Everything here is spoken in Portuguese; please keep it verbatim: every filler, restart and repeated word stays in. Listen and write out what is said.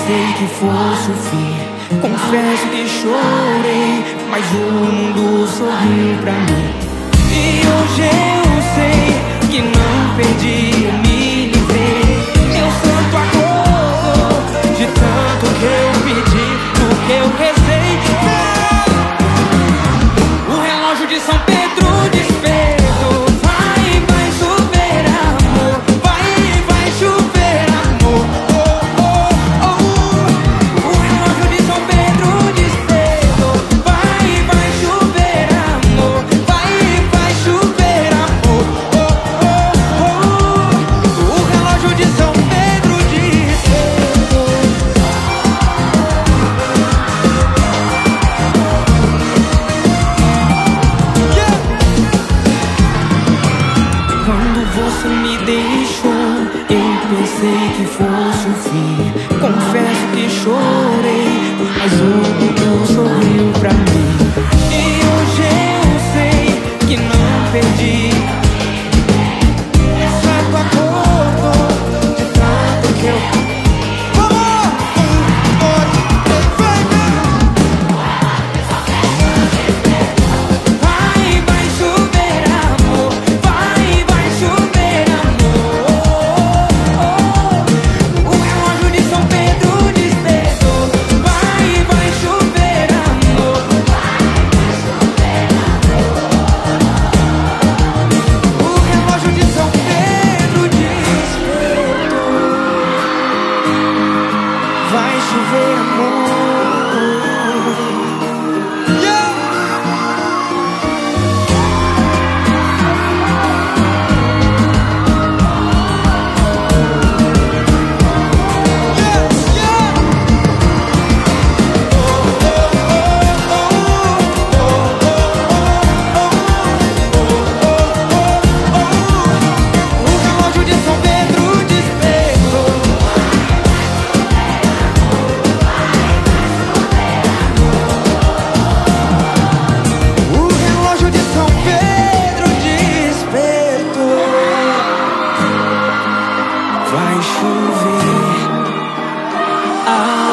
pensei que fosse o fim. Confesso que chorei, mas o mundo sorriu pra mim. E hoje eu sei que não perdi, eu me livrei. Meu santo acordou de tanto que eu pedi, do que eu rezei. O relógio de São Pedro despertou. Vai, vai chover amor, vai, vai chover amor. Oh, oh, oh. O relógio de São Pedro despertou. Vai, vai chover amor, vai, vai chover amor. Oh, oh, oh. O relógio de São Pedro despertou. Quando você me deixou, eu pensei que fosse o fim. Confesso que chorei, mas o mundo sorriu pra mim. E hoje eu sei que não perdi. Santo acordou de tanto que eu... Vai, vai chover amor, vai, vai chover amor. O relógio de São Pedro despertou. Vai, vai chover amor. O relógio de São Pedro despertou. Vai chover amor. Vai chover. Ah.